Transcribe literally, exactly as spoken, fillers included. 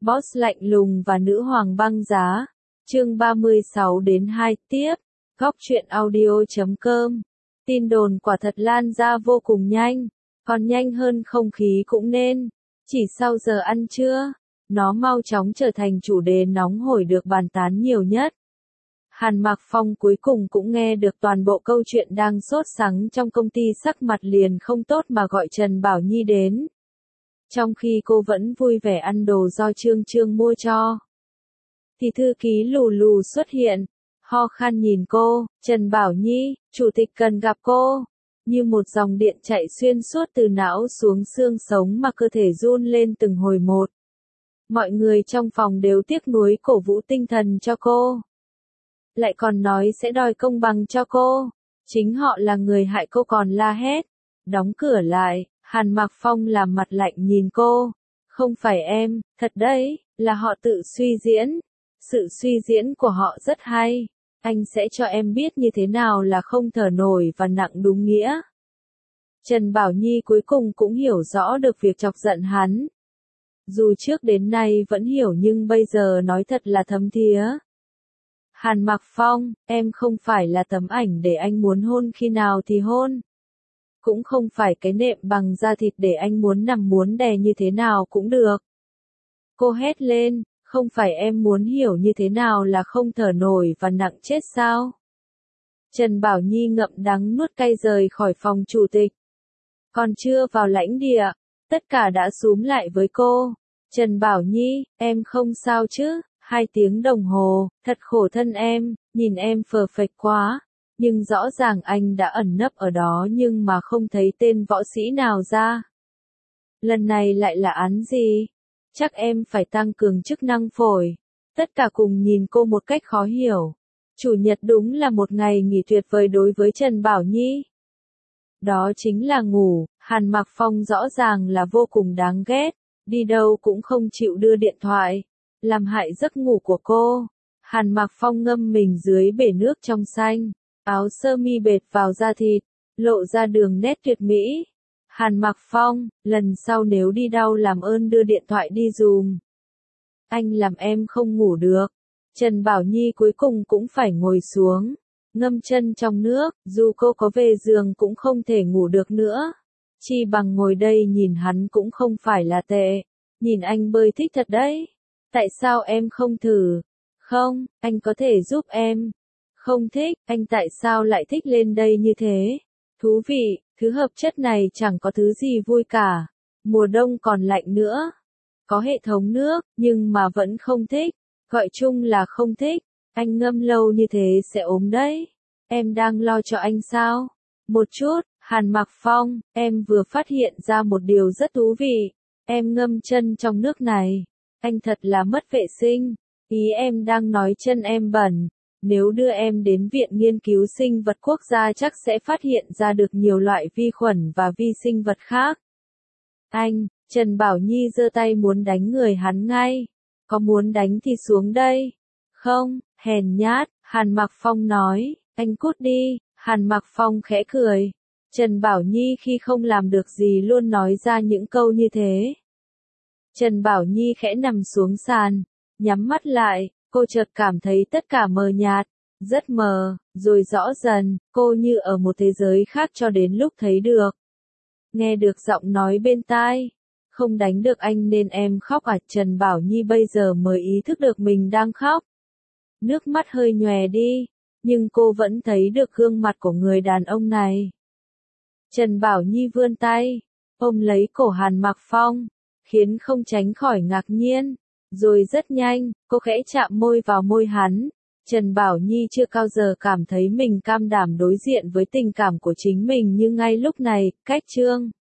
Boss lạnh lùng và nữ hoàng băng giá. Chương ba mươi sáu đến hai tiếp. Góc truyện audio chấm com. Tin đồn quả thật lan ra vô cùng nhanh, còn nhanh hơn không khí cũng nên. Chỉ sau giờ ăn trưa, nó mau chóng trở thành chủ đề nóng hổi được bàn tán nhiều nhất. Hàn Mặc Phong cuối cùng cũng nghe được toàn bộ câu chuyện đang sốt sắng trong công ty, sắc mặt liền không tốt mà gọi Trần Bảo Nhi đến. Trong khi cô vẫn vui vẻ ăn đồ do Trương Trương mua cho, thì thư ký lù lù xuất hiện, ho khan nhìn cô. Trần Bảo Nhi, chủ tịch cần gặp cô. Như một dòng điện chạy xuyên suốt từ não xuống xương sống mà cơ thể run lên từng hồi một. Mọi người trong phòng đều tiếc nuối cổ vũ tinh thần cho cô. Lại còn nói sẽ đòi công bằng cho cô. Chính họ là người hại cô còn la hét. Đóng cửa lại, Hàn Mặc Phong làm mặt lạnh nhìn cô. Không phải em, thật đấy, là họ tự suy diễn. Sự suy diễn của họ rất hay. Anh sẽ cho em biết như thế nào là không thở nổi và nặng đúng nghĩa. Trần Bảo Nhi cuối cùng cũng hiểu rõ được việc chọc giận hắn. Dù trước đến nay vẫn hiểu nhưng bây giờ nói thật là thấm thía. Hàn Mặc Phong, em không phải là tấm ảnh để anh muốn hôn khi nào thì hôn. Cũng không phải cái nệm bằng da thịt để anh muốn nằm muốn đè như thế nào cũng được. Cô hét lên, không phải em muốn hiểu như thế nào là không thở nổi và nặng chết sao? Trần Bảo Nhi ngậm đắng nuốt cay rời khỏi phòng chủ tịch. Còn chưa vào lãnh địa, tất cả đã xúm lại với cô. Trần Bảo Nhi, em không sao chứ? Hai tiếng đồng hồ, thật khổ thân em, nhìn em phờ phệch quá. Nhưng rõ ràng anh đã ẩn nấp ở đó nhưng mà không thấy tên võ sĩ nào ra. Lần này lại là án gì? Chắc em phải tăng cường chức năng phổi. Tất cả cùng nhìn cô một cách khó hiểu. Chủ nhật đúng là một ngày nghỉ tuyệt vời đối với Trần Bảo Nhi. Đó chính là ngủ. Hàn Mặc Phong rõ ràng là vô cùng đáng ghét. Đi đâu cũng không chịu đưa điện thoại. Làm hại giấc ngủ của cô. Hàn Mặc Phong ngâm mình dưới bể nước trong xanh. Áo sơ mi bệt vào da thịt. Lộ ra đường nét tuyệt mỹ. Hàn Mặc Phong, lần sau nếu đi đâu làm ơn đưa điện thoại đi dùm. Anh làm em không ngủ được. Trần Bảo Nhi cuối cùng cũng phải ngồi xuống. Ngâm chân trong nước, dù cô có về giường cũng không thể ngủ được nữa. Chi bằng ngồi đây nhìn hắn cũng không phải là tệ. Nhìn anh bơi thích thật đấy. Tại sao em không thử? Không, anh có thể giúp em. Không thích, anh tại sao lại thích lên đây như thế? Thú vị, thứ hợp chất này chẳng có thứ gì vui cả. Mùa đông còn lạnh nữa. Có hệ thống nước, nhưng mà vẫn không thích. Gọi chung là không thích. Anh ngâm lâu như thế sẽ ốm đấy. Em đang lo cho anh sao? Một chút, Hàn Mặc Phong, em vừa phát hiện ra một điều rất thú vị. Em ngâm chân trong nước này. Anh thật là mất vệ sinh. Ý em đang nói chân em bẩn. Nếu đưa em đến Viện Nghiên cứu Sinh vật Quốc gia chắc sẽ phát hiện ra được nhiều loại vi khuẩn và vi sinh vật khác. Anh, Trần Bảo Nhi giơ tay muốn đánh người hắn ngay. Có muốn đánh thì xuống đây. Không, hèn nhát, Hàn Mặc Phong nói, anh cút đi. Hàn Mặc Phong khẽ cười. Trần Bảo Nhi khi không làm được gì luôn nói ra những câu như thế. Trần Bảo Nhi khẽ nằm xuống sàn, nhắm mắt lại. Cô chợt cảm thấy tất cả mờ nhạt, rất mờ, rồi rõ dần, cô như ở một thế giới khác cho đến lúc thấy được. Nghe được giọng nói bên tai, không đánh được anh nên em khóc à? Trần Bảo Nhi bây giờ mới ý thức được mình đang khóc. Nước mắt hơi nhòe đi, nhưng cô vẫn thấy được gương mặt của người đàn ông này. Trần Bảo Nhi vươn tay, ôm lấy cổ Hàn Mặc Phong, khiến không tránh khỏi ngạc nhiên. Rồi rất nhanh, cô khẽ chạm môi vào môi hắn. Trần Bảo Nhi chưa bao giờ cảm thấy mình cam đảm đối diện với tình cảm của chính mình như ngay lúc này. Cách chương